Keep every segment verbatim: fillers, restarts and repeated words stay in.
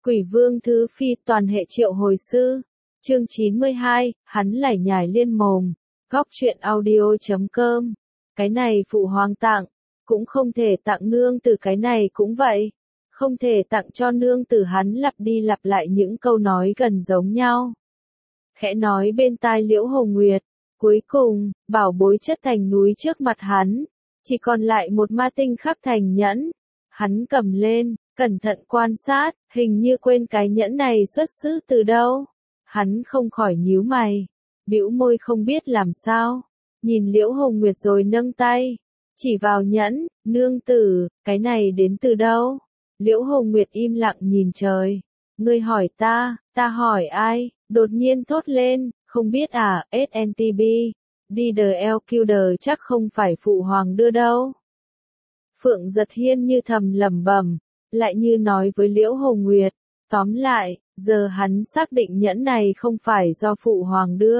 Quỷ vương thứ phi toàn hệ triệu hồi sư. Chương chín mươi hai, hắn lải nhải liên mồm. Góc truyện audio chấm com. Cái này phụ hoàng tặng, cũng không thể tặng nương tử, cái này cũng vậy. Không thể tặng cho nương tử, hắn lặp đi lặp lại những câu nói gần giống nhau. Khẽ nói bên tai Liễu Hồng Nguyệt. Cuối cùng, bảo bối chất thành núi trước mặt hắn. Chỉ còn lại một ma tinh khắc thành nhẫn. Hắn cầm lên, cẩn thận quan sát, hình như quên cái nhẫn này xuất xứ từ đâu. Hắn không khỏi nhíu mày, bĩu môi không biết làm sao. Nhìn Liễu Hồng Nguyệt rồi nâng tay, chỉ vào nhẫn, nương tử, cái này đến từ đâu? Liễu Hồng Nguyệt im lặng nhìn trời. Ngươi hỏi ta, ta hỏi ai? Đột nhiên thốt lên, không biết à, ét en tê bê, đi đờ eo kiu đờ chắc không phải phụ hoàng đưa đâu. Phượng Giật Hiên như thầm lẩm bẩm, lại như nói với Liễu Hồng Nguyệt, tóm lại, giờ hắn xác định nhẫn này không phải do phụ hoàng đưa.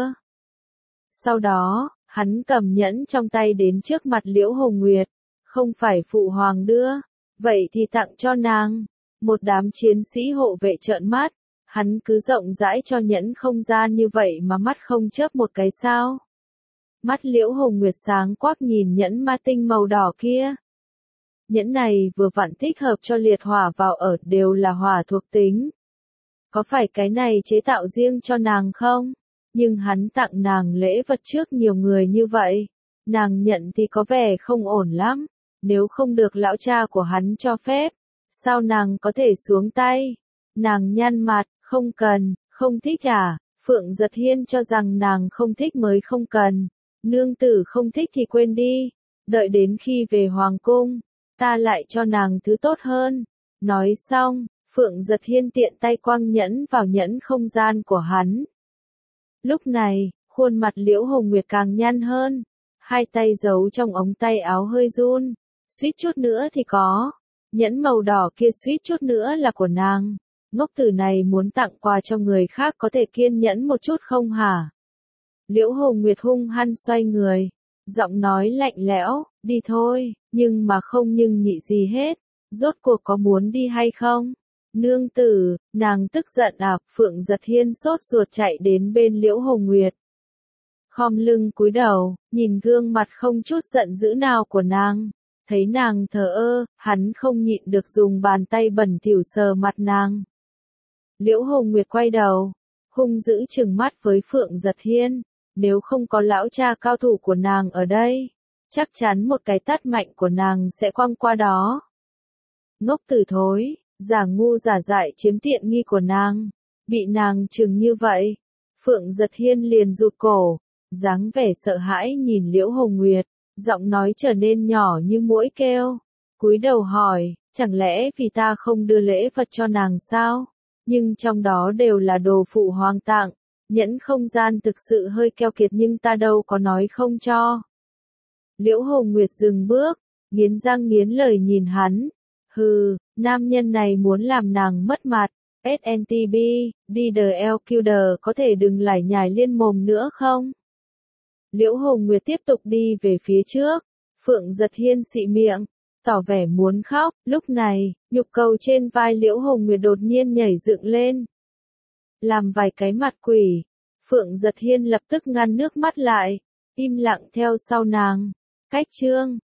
Sau đó, hắn cầm nhẫn trong tay đến trước mặt Liễu Hồng Nguyệt, không phải phụ hoàng đưa, vậy thì tặng cho nàng. Một đám chiến sĩ hộ vệ trợn mắt, hắn cứ rộng rãi cho nhẫn không gian như vậy mà mắt không chớp một cái sao. Mắt Liễu Hồng Nguyệt sáng quắc nhìn nhẫn ma tinh màu đỏ kia. Nhẫn này vừa vặn thích hợp cho liệt hỏa vào ở, đều là hỏa thuộc tính. Có phải cái này chế tạo riêng cho nàng không? Nhưng hắn tặng nàng lễ vật trước nhiều người như vậy. Nàng nhận thì có vẻ không ổn lắm. Nếu không được lão cha của hắn cho phép, sao nàng có thể xuống tay? Nàng nhăn mặt, không cần, không thích à? Phượng Giật Hiên cho rằng nàng không thích mới không cần. Nương tử không thích thì quên đi. Đợi đến khi về hoàng cung, ta lại cho nàng thứ tốt hơn. Nói xong, Phượng Giật Hiên tiện tay quăng nhẫn vào nhẫn không gian của hắn. Lúc này, khuôn mặt Liễu Hồng Nguyệt càng nhăn hơn. Hai tay giấu trong ống tay áo hơi run. Suýt chút nữa thì có. Nhẫn màu đỏ kia suýt chút nữa là của nàng. Ngốc tử này muốn tặng quà cho người khác có thể kiên nhẫn một chút không hả? Liễu Hồng Nguyệt hung hăng xoay người. Giọng nói lạnh lẽo, đi thôi, nhưng mà không nhưng nhị gì hết. Rốt cuộc có muốn đi hay không? Nương tử, nàng tức giận à? Phượng Giật Hiên sốt ruột chạy đến bên Liễu Hồng Nguyệt. Khom lưng cúi đầu, nhìn gương mặt không chút giận dữ nào của nàng. Thấy nàng thờ ơ, hắn không nhịn được dùng bàn tay bẩn thỉu sờ mặt nàng. Liễu Hồng Nguyệt quay đầu, hung dữ trừng mắt với Phượng Giật Hiên. Nếu không có lão cha cao thủ của nàng ở đây, chắc chắn một cái tát mạnh của nàng sẽ quăng qua đó. Ngốc tử thối, giả ngu giả dại chiếm tiện nghi của nàng. Bị nàng trừng như vậy, Phượng Giật Hiên liền rụt cổ, dáng vẻ sợ hãi nhìn Liễu Hồng Nguyệt, giọng nói trở nên nhỏ như muỗi kêu. Cúi đầu hỏi, chẳng lẽ vì ta không đưa lễ vật cho nàng sao? Nhưng trong đó đều là đồ phụ hoàng tặng. Nhẫn không gian thực sự hơi keo kiệt nhưng ta đâu có nói không cho. Liễu Hồng Nguyệt dừng bước, nghiến răng nghiến lời nhìn hắn. Hừ, nam nhân này muốn làm nàng mất mặt. ét en tê bê, đi đờ eo kiu đờ có thể đừng lải nhải liên mồm nữa không? Liễu Hồng Nguyệt tiếp tục đi về phía trước. Phượng Giật Hiên xị miệng, tỏ vẻ muốn khóc. Lúc này, nhục cầu trên vai Liễu Hồng Nguyệt đột nhiên nhảy dựng lên. Làm vài cái mặt quỷ, Phượng Giật Hiên lập tức ngăn nước mắt lại, im lặng theo sau nàng. Cách chương